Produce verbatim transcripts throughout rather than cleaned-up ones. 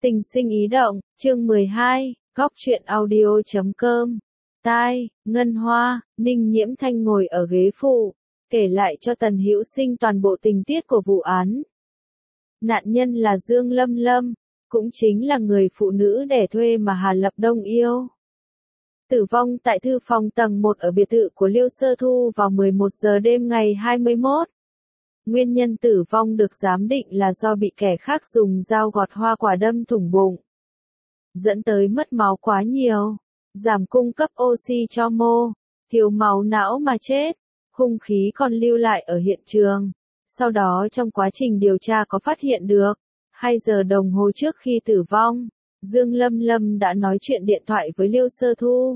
Tình sinh ý động, chương mười hai, góc truyện audio chấm com. Tai, Ngân Hoa, Ninh Nhiễm Thanh ngồi ở ghế phụ, kể lại cho Tần Hữu Sinh toàn bộ tình tiết của vụ án. Nạn nhân là Dương Lâm Lâm, cũng chính là người phụ nữ đẻ thuê mà Hà Lập Đông yêu. Tử vong tại thư phòng tầng một ở biệt thự của Liêu Sơ Thu vào mười một giờ đêm ngày hai mươi mốt. Nguyên nhân tử vong được giám định là do bị kẻ khác dùng dao gọt hoa quả đâm thủng bụng, dẫn tới mất máu quá nhiều, giảm cung cấp oxy cho mô, thiếu máu não mà chết. Hung khí còn lưu lại ở hiện trường. Sau đó trong quá trình điều tra có phát hiện được, hai giờ đồng hồ trước khi tử vong, Dương Lâm Lâm đã nói chuyện điện thoại với Liêu Sơ Thu.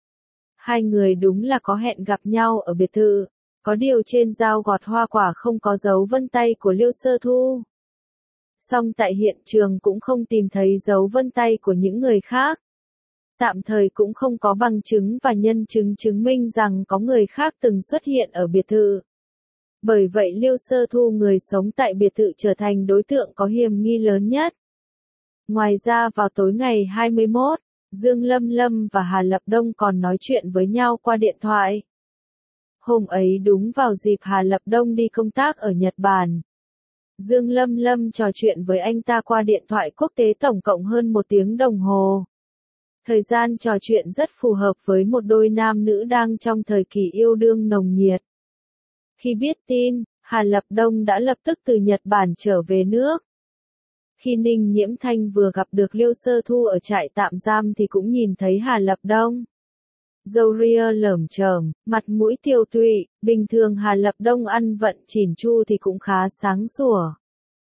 Hai người đúng là có hẹn gặp nhau ở biệt thự. Có điều trên dao gọt hoa quả không có dấu vân tay của Liêu Sơ Thu. Song tại hiện trường cũng không tìm thấy dấu vân tay của những người khác. Tạm thời cũng không có bằng chứng và nhân chứng chứng minh rằng có người khác từng xuất hiện ở biệt thự. Bởi vậy Liêu Sơ Thu người sống tại biệt thự trở thành đối tượng có hiểm nghi lớn nhất. Ngoài ra vào tối ngày hai mươi mốt, Dương Lâm Lâm và Hà Lập Đông còn nói chuyện với nhau qua điện thoại. Hôm ấy đúng vào dịp Hà Lập Đông đi công tác ở Nhật Bản. Dương Lâm Lâm trò chuyện với anh ta qua điện thoại quốc tế tổng cộng hơn một tiếng đồng hồ. Thời gian trò chuyện rất phù hợp với một đôi nam nữ đang trong thời kỳ yêu đương nồng nhiệt. Khi biết tin, Hà Lập Đông đã lập tức từ Nhật Bản trở về nước. Khi Ninh Nhiễm Thanh vừa gặp được Liêu Sơ Thu ở trại tạm giam thì cũng nhìn thấy Hà Lập Đông. Râu ria lởm chởm, mặt mũi tiều tụy, bình thường Hà Lập Đông ăn vận chỉn chu thì cũng khá sáng sủa.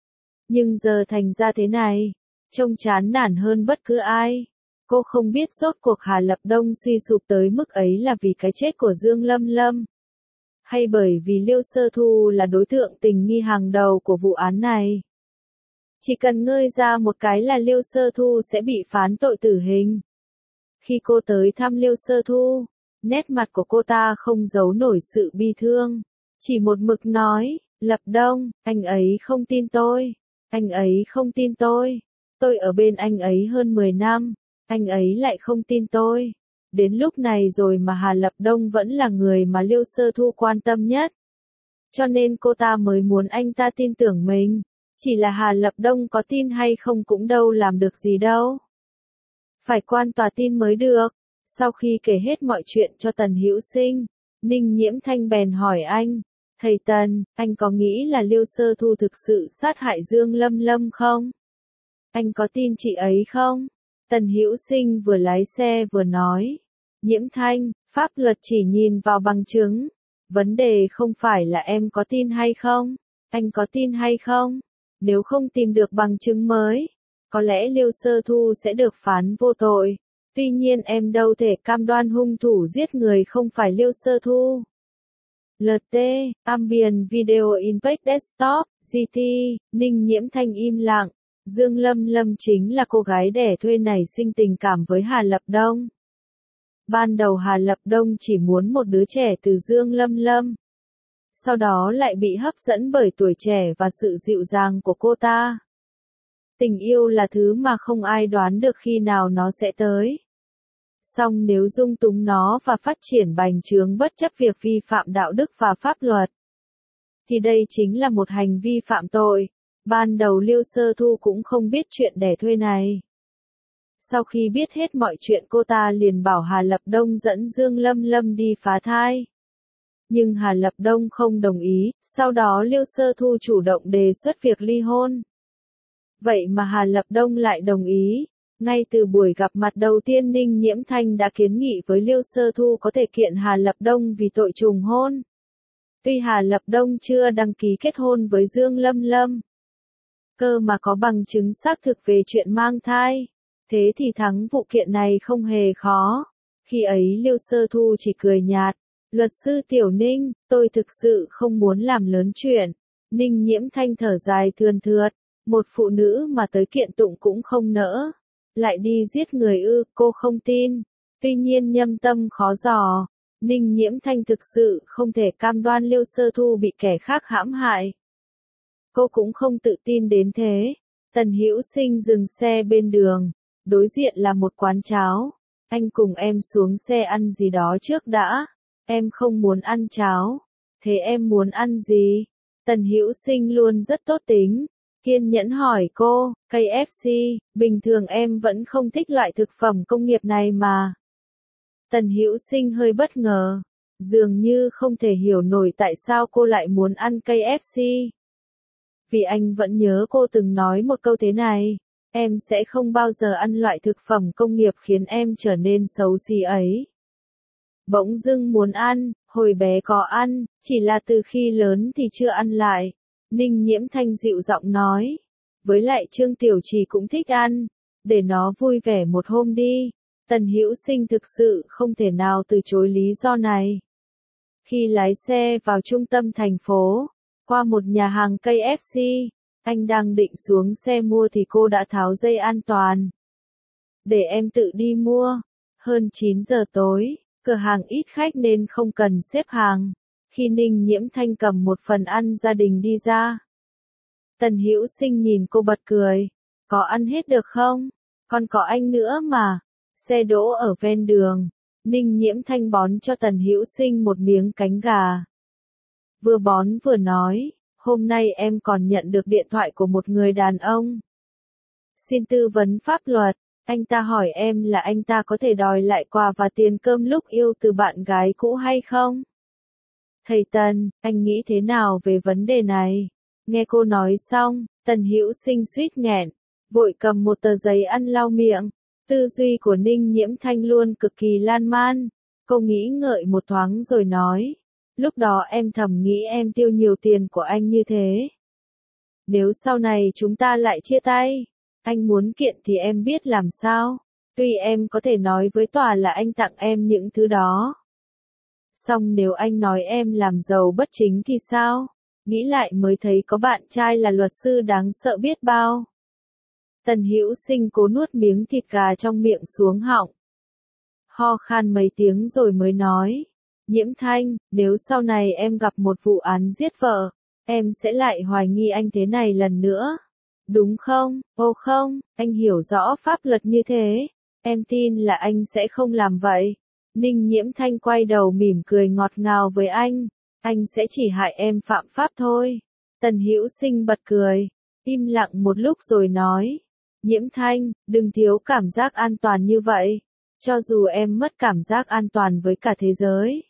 Nhưng giờ thành ra thế này, trông chán nản hơn bất cứ ai. Cô không biết rốt cuộc Hà Lập Đông suy sụp tới mức ấy là vì cái chết của Dương Lâm Lâm, hay bởi vì Liêu Sơ Thu là đối tượng tình nghi hàng đầu của vụ án này. Chỉ cần ngơi ra một cái là Liêu Sơ Thu sẽ bị phán tội tử hình. Khi cô tới thăm Liêu Sơ Thu, nét mặt của cô ta không giấu nổi sự bi thương. Chỉ một mực nói, Lập Đông, anh ấy không tin tôi. Anh ấy không tin tôi. Tôi ở bên anh ấy hơn mười năm. Anh ấy lại không tin tôi. Đến lúc này rồi mà Hà Lập Đông vẫn là người mà Liêu Sơ Thu quan tâm nhất. Cho nên cô ta mới muốn anh ta tin tưởng mình. Chỉ là Hà Lập Đông có tin hay không cũng đâu làm được gì đâu. Phải quan tòa tin mới được. Sau khi kể hết mọi chuyện cho Tần Hữu Sinh, Ninh Nhiễm Thanh bèn hỏi anh, thầy Tần, anh có nghĩ là Liêu Sơ Thu thực sự sát hại Dương Lâm Lâm không? Anh có tin chị ấy không? Tần Hữu Sinh vừa lái xe vừa nói, Nhiễm Thanh, pháp luật chỉ nhìn vào bằng chứng. Vấn đề không phải là em có tin hay không, anh có tin hay không. Nếu không tìm được bằng chứng mới, có lẽ Liêu Sơ Thu sẽ được phán vô tội. Tuy nhiên em đâu thể cam đoan hung thủ giết người không phải Liêu Sơ Thu. lờ tê, Ambient Video Impact Desktop, giê tê, Ninh Nhiễm Thanh im lặng. Dương Lâm Lâm chính là cô gái đẻ thuê nảy sinh tình cảm với Hà Lập Đông. Ban đầu Hà Lập Đông chỉ muốn một đứa trẻ từ Dương Lâm Lâm. Sau đó lại bị hấp dẫn bởi tuổi trẻ và sự dịu dàng của cô ta. Tình yêu là thứ mà không ai đoán được khi nào nó sẽ tới. Song nếu dung túng nó và phát triển bành trướng bất chấp việc vi phạm đạo đức và pháp luật, thì đây chính là một hành vi phạm tội. Ban đầu Liêu Sơ Thu cũng không biết chuyện đẻ thuê này. Sau khi biết hết mọi chuyện cô ta liền bảo Hà Lập Đông dẫn Dương Lâm Lâm đi phá thai. Nhưng Hà Lập Đông không đồng ý, sau đó Liêu Sơ Thu chủ động đề xuất việc ly hôn. Vậy mà Hà Lập Đông lại đồng ý. Ngay từ buổi gặp mặt đầu tiên Ninh Nhiễm Thanh đã kiến nghị với Liêu Sơ Thu có thể kiện Hà Lập Đông vì tội trùng hôn. Tuy Hà Lập Đông chưa đăng ký kết hôn với Dương Lâm Lâm, cơ mà có bằng chứng xác thực về chuyện mang thai, thế thì thắng vụ kiện này không hề khó. Khi ấy Liêu Sơ Thu chỉ cười nhạt, luật sư Tiểu Ninh, tôi thực sự không muốn làm lớn chuyện. Ninh Nhiễm Thanh thở dài thườn thượt, một phụ nữ mà tới kiện tụng cũng không nỡ, lại đi giết người ư, cô không tin. Tuy nhiên nhâm tâm khó dò, Ninh Nhiễm Thanh thực sự không thể cam đoan Liêu Sơ Thu bị kẻ khác hãm hại. Cô cũng không tự tin đến thế. Tần Hữu Sinh dừng xe bên đường, đối diện là một quán cháo. Anh cùng em xuống xe ăn gì đó trước đã. Em không muốn ăn cháo. Thế em muốn ăn gì? Tần Hữu Sinh luôn rất tốt tính, kiên nhẫn hỏi cô, ca ép xê, bình thường em vẫn không thích loại thực phẩm công nghiệp này mà. Tần Hữu Sinh hơi bất ngờ, dường như không thể hiểu nổi tại sao cô lại muốn ăn ca ép xê. Vì anh vẫn nhớ cô từng nói một câu thế này, em sẽ không bao giờ ăn loại thực phẩm công nghiệp khiến em trở nên xấu xí ấy. Bỗng dưng muốn ăn, hồi bé có ăn, chỉ là từ khi lớn thì chưa ăn lại. Ninh Nhiễm Thanh dịu giọng nói. Với lại Trương Tiểu Trì cũng thích ăn, để nó vui vẻ một hôm đi. Tần Hữu Sinh thực sự không thể nào từ chối lý do này. Khi lái xe vào trung tâm thành phố, qua một nhà hàng ca ép xê, anh đang định xuống xe mua thì cô đã tháo dây an toàn. Để em tự đi mua. Hơn chín giờ tối, cửa hàng ít khách nên không cần xếp hàng. Khi Ninh Nhiễm Thanh cầm một phần ăn gia đình đi ra, Tần Hữu Sinh nhìn cô bật cười. Có ăn hết được không? Còn có anh nữa mà. Xe đỗ ở ven đường. Ninh Nhiễm Thanh bón cho Tần Hữu Sinh một miếng cánh gà. Vừa bón vừa nói, hôm nay em còn nhận được điện thoại của một người đàn ông. Xin tư vấn pháp luật, anh ta hỏi em là anh ta có thể đòi lại quà và tiền cơm lúc yêu từ bạn gái cũ hay không? Thầy Tần, anh nghĩ thế nào về vấn đề này? Nghe cô nói xong, Tần Hữu Sinh suýt nghẹn, vội cầm một tờ giấy ăn lau miệng. Tư duy của Ninh Nhiễm Thanh luôn cực kỳ lan man. Cô nghĩ ngợi một thoáng rồi nói, lúc đó em thầm nghĩ em tiêu nhiều tiền của anh như thế. Nếu sau này chúng ta lại chia tay, anh muốn kiện thì em biết làm sao. Tuy em có thể nói với tòa là anh tặng em những thứ đó. Xong nếu anh nói em làm giàu bất chính thì sao? Nghĩ lại mới thấy có bạn trai là luật sư đáng sợ biết bao. Tần Hữu Sinh cố nuốt miếng thịt gà trong miệng xuống họng. Ho khan mấy tiếng rồi mới nói. Nhiễm Thanh, nếu sau này em gặp một vụ án giết vợ, em sẽ lại hoài nghi anh thế này lần nữa. Đúng không? Ô không, anh hiểu rõ pháp luật như thế. Em tin là anh sẽ không làm vậy. Ninh Nhiễm Thanh quay đầu mỉm cười ngọt ngào với anh. Anh sẽ chỉ hại em phạm pháp thôi. Tần Hữu Sinh bật cười. Im lặng một lúc rồi nói. Nhiễm Thanh, đừng thiếu cảm giác an toàn như vậy. Cho dù em mất cảm giác an toàn với cả thế giới,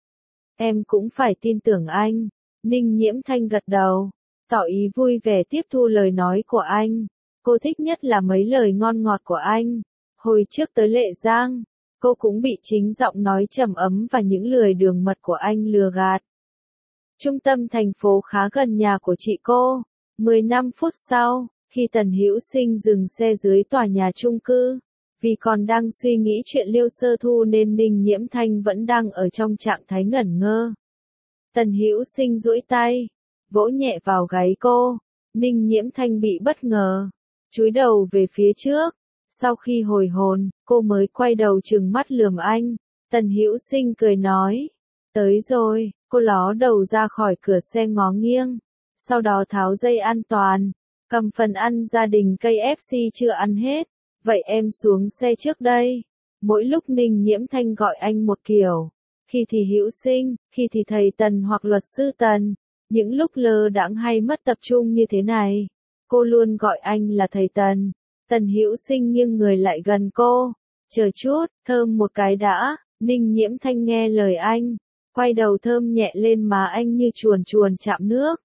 em cũng phải tin tưởng anh. Ninh Nhiễm Thanh gật đầu, tỏ ý vui vẻ tiếp thu lời nói của anh. Cô thích nhất là mấy lời ngon ngọt của anh. Hồi trước tới Lệ Giang, cô cũng bị chính giọng nói trầm ấm và những lời đường mật của anh lừa gạt. Trung tâm thành phố khá gần nhà của chị cô. mười lăm phút sau, khi Tần Hữu Sinh dừng xe dưới tòa nhà chung cư, vì còn đang suy nghĩ chuyện Liêu Sơ Thu nên Ninh Nhiễm Thanh vẫn đang ở trong trạng thái ngẩn ngơ. Tần Hữu Sinh duỗi tay, vỗ nhẹ vào gáy cô. Ninh Nhiễm Thanh bị bất ngờ, chúi đầu về phía trước. Sau khi hồi hồn, cô mới quay đầu trừng mắt lườm anh. Tần Hữu Sinh cười nói, tới rồi. Cô ló đầu ra khỏi cửa xe ngó nghiêng, sau đó tháo dây an toàn, cầm phần ăn gia đình ca ép xê chưa ăn hết. Vậy em xuống xe trước đây. Mỗi lúc Ninh Nhiễm Thanh gọi anh một kiểu. Khi thì Hữu Sinh, khi thì thầy Tần hoặc luật sư Tần. Những lúc lơ đãng hay mất tập trung như thế này, cô luôn gọi anh là thầy Tần. Tần Hữu Sinh nghiêng người lại gần cô. Chờ chút, thơm một cái đã. Ninh Nhiễm Thanh nghe lời anh, quay đầu thơm nhẹ lên má anh như chuồn chuồn chạm nước.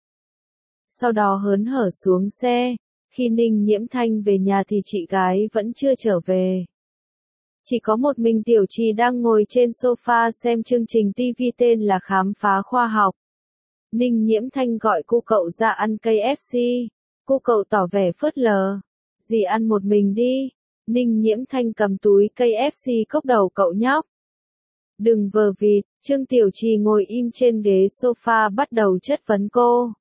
Sau đó hớn hở xuống xe. Khi Ninh Nhiễm Thanh về nhà thì chị gái vẫn chưa trở về. Chỉ có một mình Tiểu Trì đang ngồi trên sofa xem chương trình ti vi tên là Khám phá khoa học. Ninh Nhiễm Thanh gọi cô cậu ra ăn ca ép xê. Cô cậu tỏ vẻ phớt lờ. Dì ăn một mình đi. Ninh Nhiễm Thanh cầm túi ca ép xê cốc đầu cậu nhóc. Đừng vờ vịt. Trương Tiểu Trì ngồi im trên ghế sofa bắt đầu chất vấn cô.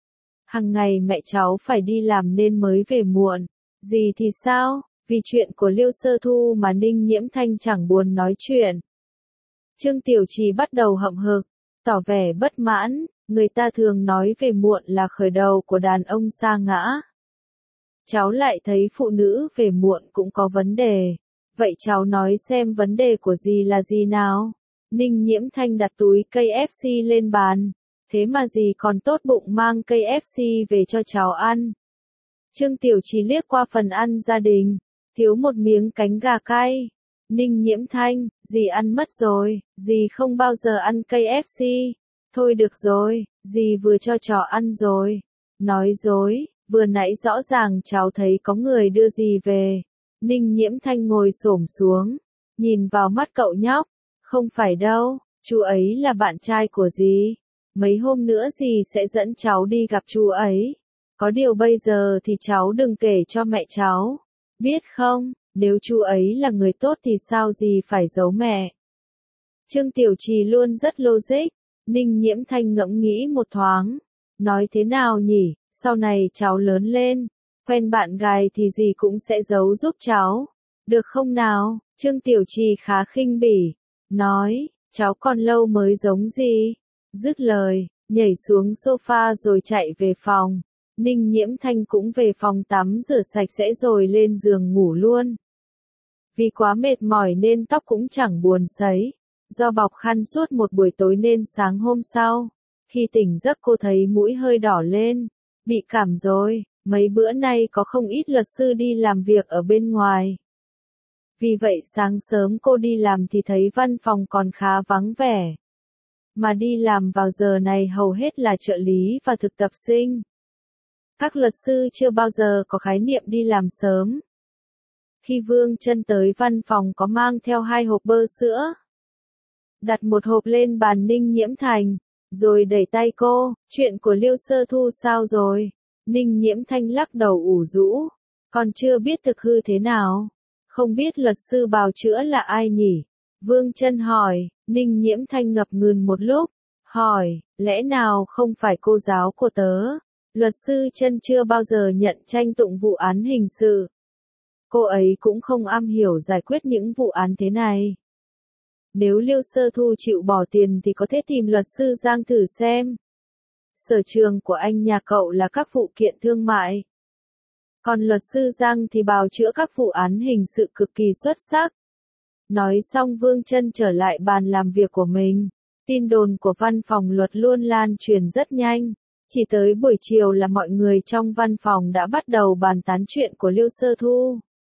Hằng ngày mẹ cháu phải đi làm nên mới về muộn. Dì thì sao? Vì chuyện của Liêu Sơ Thu mà Ninh Nhiễm Thanh chẳng buồn nói chuyện. Trương Tiểu Trì bắt đầu hậm hực, tỏ vẻ bất mãn. Người ta thường nói về muộn là khởi đầu của đàn ông sa ngã. cháu lại thấy phụ nữ về muộn cũng có vấn đề. Vậy cháu nói xem vấn đề của dì là gì nào? Ninh Nhiễm Thanh đặt túi cây ép xê lên bàn. Thế mà dì còn tốt bụng mang cây ép xê về cho cháu ăn. Trương Tiểu Trì liếc qua phần ăn gia đình. Thiếu một miếng cánh gà cay. Ninh Nhiễm Thanh, dì ăn mất rồi, dì không bao giờ ăn cây ép xê. Thôi được rồi, dì vừa cho chó ăn rồi. Nói dối, vừa nãy rõ ràng cháu thấy có người đưa dì về. Ninh Nhiễm Thanh ngồi xổm xuống, nhìn vào mắt cậu nhóc. Không phải đâu, chú ấy là bạn trai của dì. Mấy hôm nữa dì sẽ dẫn cháu đi gặp chú ấy. Có điều bây giờ thì cháu đừng kể cho mẹ cháu. Biết không, nếu chú ấy là người tốt thì sao dì phải giấu mẹ. Trương Tiểu Trì luôn rất logic. Ninh Nhiễm Thanh ngẫm nghĩ một thoáng. Nói thế nào nhỉ, sau này cháu lớn lên, quen bạn gái thì dì cũng sẽ giấu giúp cháu. Được không nào? Trương Tiểu Trì khá khinh bỉ. Nói, cháu còn lâu mới giống dì. Dứt lời, nhảy xuống sofa rồi chạy về phòng. Ninh Nhiễm Thanh cũng về phòng tắm rửa sạch sẽ rồi lên giường ngủ luôn. Vì quá mệt mỏi nên tóc cũng chẳng buồn sấy. Do bọc khăn suốt một buổi tối nên sáng hôm sau, khi tỉnh giấc cô thấy mũi hơi đỏ lên. Bị cảm rồi, mấy bữa nay có không ít luật sư đi làm việc ở bên ngoài. Vì vậy sáng sớm cô đi làm thì thấy văn phòng còn khá vắng vẻ. Mà đi làm vào giờ này hầu hết là trợ lý và thực tập sinh. Các luật sư chưa bao giờ có khái niệm đi làm sớm. Khi Vương Chân tới văn phòng có mang theo hai hộp bơ sữa. Đặt một hộp lên bàn Ninh Nhiễm Thành, rồi đẩy tay cô, chuyện của Liêu Sơ Thu sao rồi? Ninh Nhiễm Thanh lắc đầu ủ rũ, còn chưa biết thực hư thế nào. Không biết luật sư bào chữa là ai nhỉ? Vương Chân hỏi. Ninh Nhiễm Thanh ngập ngừng một lúc, hỏi, lẽ nào không phải cô giáo của tớ? Luật sư Chân chưa bao giờ nhận tranh tụng vụ án hình sự. Cô ấy cũng không am hiểu giải quyết những vụ án thế này. Nếu Liêu Sơ Thu chịu bỏ tiền thì có thể tìm luật sư Giang thử xem. Sở trường của anh nhà cậu là các vụ kiện thương mại. Còn luật sư Giang thì bào chữa các vụ án hình sự cực kỳ xuất sắc. Nói xong Vương Chân trở lại bàn làm việc của mình. Tin đồn của văn phòng luật luôn lan truyền rất nhanh. Chỉ tới buổi chiều là mọi người trong văn phòng đã bắt đầu bàn tán chuyện của Liêu Sơ Thu.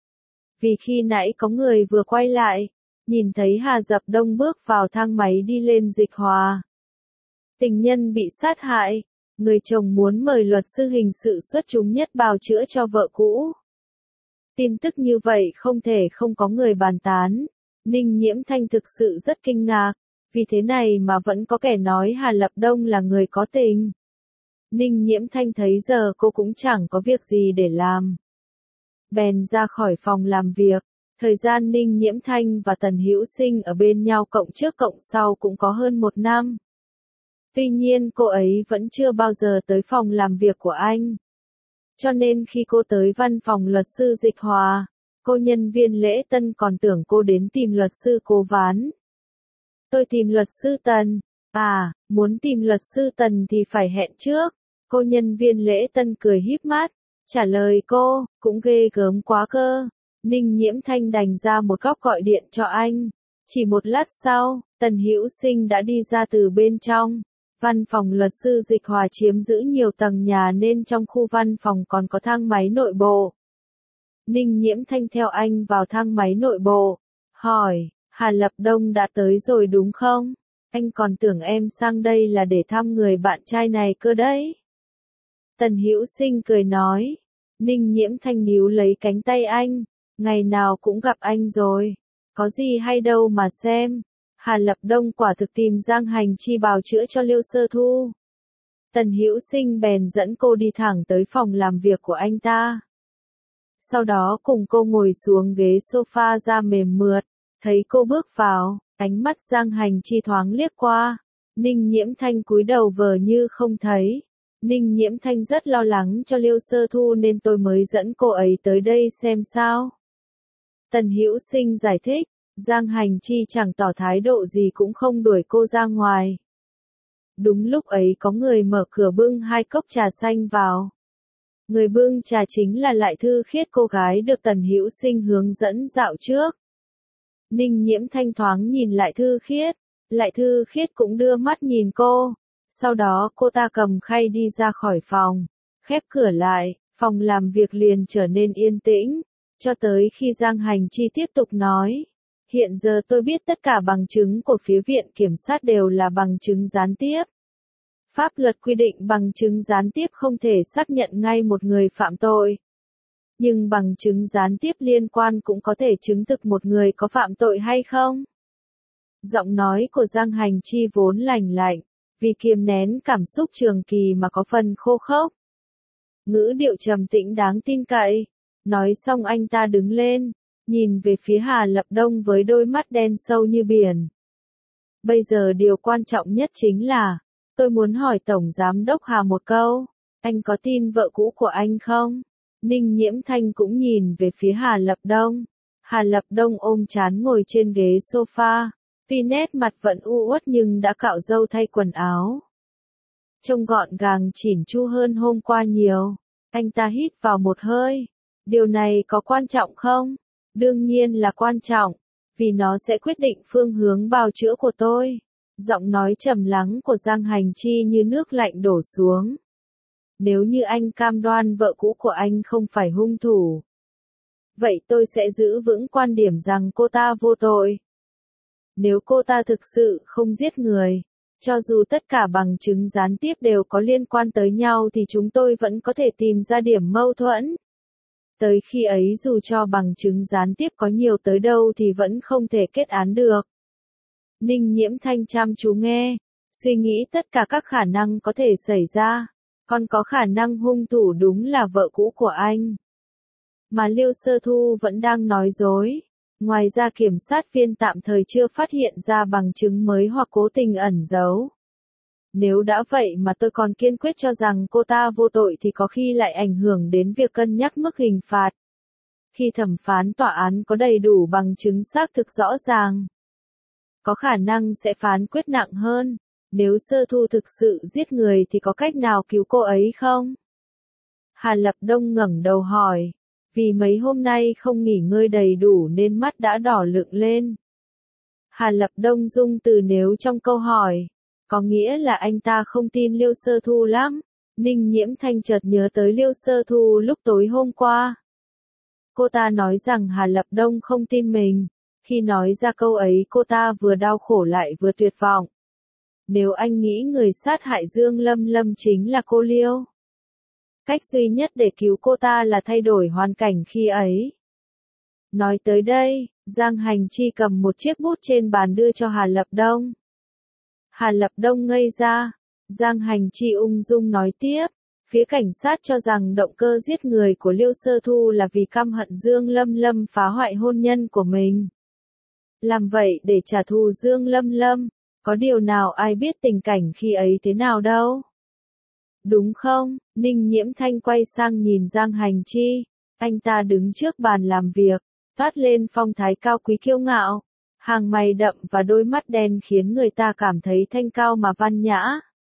Vì khi nãy có người vừa quay lại, nhìn thấy Hà Dập Đông bước vào thang máy đi lên Dịch Hòa. Tình nhân bị sát hại, người chồng muốn mời luật sư hình sự xuất chúng nhất bào chữa cho vợ cũ. Tin tức như vậy không thể không có người bàn tán. Ninh Nhiễm Thanh thực sự rất kinh ngạc, vì thế này mà vẫn có kẻ nói Hà Lập Đông là người có tình. Ninh Nhiễm Thanh thấy giờ cô cũng chẳng có việc gì để làm. Bèn ra khỏi phòng làm việc. Thời gian Ninh Nhiễm Thanh và Tần Hữu Sinh ở bên nhau cộng trước cộng sau cũng có hơn một năm. Tuy nhiên cô ấy vẫn chưa bao giờ tới phòng làm việc của anh. Cho nên khi cô tới văn phòng luật sư Dịch Hòa, cô nhân viên lễ tân còn tưởng cô đến tìm luật sư Cố Ván. Tôi tìm luật sư Tần. À, muốn tìm luật sư Tần thì phải hẹn trước. Cô nhân viên lễ tân cười híp mắt, trả lời cô, cũng ghê gớm quá cơ. Ninh Nhiễm Thanh đành ra một góc gọi điện cho anh. Chỉ một lát sau, Tần Hữu Sinh đã đi ra từ bên trong. Văn phòng luật sư Dịch Hòa chiếm giữ nhiều tầng nhà nên trong khu văn phòng còn có thang máy nội bộ. Ninh Nhiễm Thanh theo anh vào thang máy nội bộ, hỏi, Hà Lập Đông đã tới rồi đúng không? Anh còn tưởng em sang đây là để thăm người bạn trai này cơ đấy. Tần Hữu Sinh cười nói. Ninh Nhiễm Thanh níu lấy cánh tay anh. Ngày nào cũng gặp anh rồi. Có gì hay đâu mà xem. Hà Lập Đông quả thực tìm Giang Hành Chi bào chữa cho Liêu Sơ Thu. Tần Hữu Sinh bèn dẫn cô đi thẳng tới phòng làm việc của anh ta. Sau đó cùng cô ngồi xuống ghế sofa da mềm mượt. Thấy cô bước vào, ánh mắt Giang Hành Chi thoáng liếc qua. Ninh Nhiễm Thanh cúi đầu vờ như không thấy. Ninh Nhiễm Thanh rất lo lắng cho Liêu Sơ Thu nên tôi mới dẫn cô ấy tới đây xem sao. Tần Hữu Sinh giải thích, Giang Hành Chi chẳng tỏ thái độ gì cũng không đuổi cô ra ngoài. Đúng lúc ấy có người mở cửa bưng hai cốc trà xanh vào. Người bưng trà chính là Lại Thư Khiết, cô gái được Tần Hữu Sinh hướng dẫn dạo trước. Ninh Nhiễm Thanh thoáng nhìn Lại Thư Khiết, Lại Thư Khiết cũng đưa mắt nhìn cô. Sau đó cô ta cầm khay đi ra khỏi phòng, khép cửa lại, phòng làm việc liền trở nên yên tĩnh, cho tới khi Giang Hành Chi tiếp tục nói. Hiện giờ tôi biết tất cả bằng chứng của phía viện kiểm sát đều là bằng chứng gián tiếp. Pháp luật quy định bằng chứng gián tiếp không thể xác nhận ngay một người phạm tội. Nhưng bằng chứng gián tiếp liên quan cũng có thể chứng thực một người có phạm tội hay không. Giọng nói của Giang Hành Chi vốn lành lạnh, vì kiềm nén cảm xúc trường kỳ mà có phần khô khốc. Ngữ điệu trầm tĩnh đáng tin cậy. Nói xong anh ta đứng lên, nhìn về phía Hà Lập Đông với đôi mắt đen sâu như biển. Bây giờ điều quan trọng nhất chính là, tôi muốn hỏi Tổng Giám đốc Hà một câu, anh có tin vợ cũ của anh không? Ninh Nhiễm Thanh cũng nhìn về phía Hà Lập Đông. Hà Lập Đông ôm trán ngồi trên ghế sofa, tuy nét mặt vẫn u uất nhưng đã cạo râu thay quần áo. Trông gọn gàng chỉn chu hơn hôm qua nhiều. Anh ta hít vào một hơi. Điều này có quan trọng không? Đương nhiên là quan trọng, vì nó sẽ quyết định phương hướng bào chữa của tôi. Giọng nói trầm lắng của Giang Hành Chi như nước lạnh đổ xuống. Nếu như anh cam đoan vợ cũ của anh không phải hung thủ, vậy tôi sẽ giữ vững quan điểm rằng cô ta vô tội. Nếu cô ta thực sự không giết người, cho dù tất cả bằng chứng gián tiếp đều có liên quan tới nhau thì chúng tôi vẫn có thể tìm ra điểm mâu thuẫn. Tới khi ấy dù cho bằng chứng gián tiếp có nhiều tới đâu thì vẫn không thể kết án được. Ninh Nhiễm Thanh chăm chú nghe, suy nghĩ tất cả các khả năng có thể xảy ra. Còn có khả năng hung thủ đúng là vợ cũ của anh. Mà Liêu Sơ Thu vẫn đang nói dối. Ngoài ra kiểm sát viên tạm thời chưa phát hiện ra bằng chứng mới hoặc cố tình ẩn giấu. Nếu đã vậy mà tôi còn kiên quyết cho rằng cô ta vô tội thì có khi lại ảnh hưởng đến việc cân nhắc mức hình phạt. Khi thẩm phán tòa án có đầy đủ bằng chứng xác thực rõ ràng, có khả năng sẽ phán quyết nặng hơn. Nếu Sơ Thu thực sự giết người thì có cách nào cứu cô ấy không? Hà Lập Đông ngẩng đầu hỏi. Vì mấy hôm nay không nghỉ ngơi đầy đủ nên mắt đã đỏ lựng lên. Hà Lập Đông dùng từ nếu trong câu hỏi. Có nghĩa là anh ta không tin Liêu Sơ Thu lắm. Ninh Nhiễm Thanh chợt nhớ tới Liêu Sơ Thu lúc tối hôm qua. Cô ta nói rằng Hà Lập Đông không tin mình. Khi nói ra câu ấy cô ta vừa đau khổ lại vừa tuyệt vọng. Nếu anh nghĩ người sát hại Dương Lâm Lâm chính là cô Liêu, cách duy nhất để cứu cô ta là thay đổi hoàn cảnh khi ấy. Nói tới đây, Giang Hành Chi cầm một chiếc bút trên bàn đưa cho Hà Lập Đông. Hà Lập Đông ngây ra, Giang Hành Chi ung dung nói tiếp, phía cảnh sát cho rằng động cơ giết người của Liêu Sơ Thu là vì căm hận Dương Lâm Lâm phá hoại hôn nhân của mình. Làm vậy để trả thù Dương Lâm Lâm, có điều nào ai biết tình cảnh khi ấy thế nào đâu. Đúng không? Ninh Nhiễm Thanh quay sang nhìn Giang Hành Chi, anh ta đứng trước bàn làm việc, toát lên phong thái cao quý kiêu ngạo, hàng mày đậm và đôi mắt đen khiến người ta cảm thấy thanh cao mà văn nhã.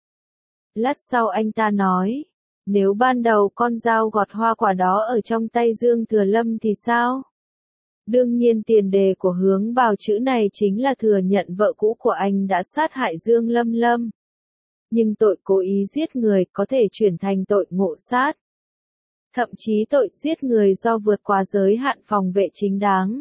Lát sau anh ta nói, nếu ban đầu con dao gọt hoa quả đó ở trong tay Dương Thừa Lâm thì sao? Đương nhiên tiền đề của hướng bào chữ này chính là thừa nhận vợ cũ của anh đã sát hại Dương Lâm Lâm. Nhưng tội cố ý giết người có thể chuyển thành tội ngộ sát. Thậm chí tội giết người do vượt quá giới hạn phòng vệ chính đáng.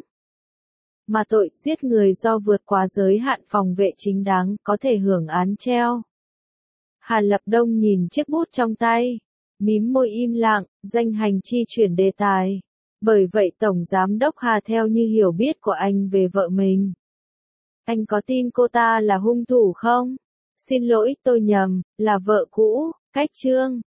Mà tội giết người do vượt quá giới hạn phòng vệ chính đáng có thể hưởng án treo. Hà Lập Đông nhìn chiếc bút trong tay, mím môi im lặng. Danh Hành Chi chuyển đề tài. Bởi vậy Tổng Giám đốc Hà theo như hiểu biết của anh về vợ mình, anh có tin cô ta là hung thủ không? Xin lỗi tôi nhầm, là vợ cũ. Cách chương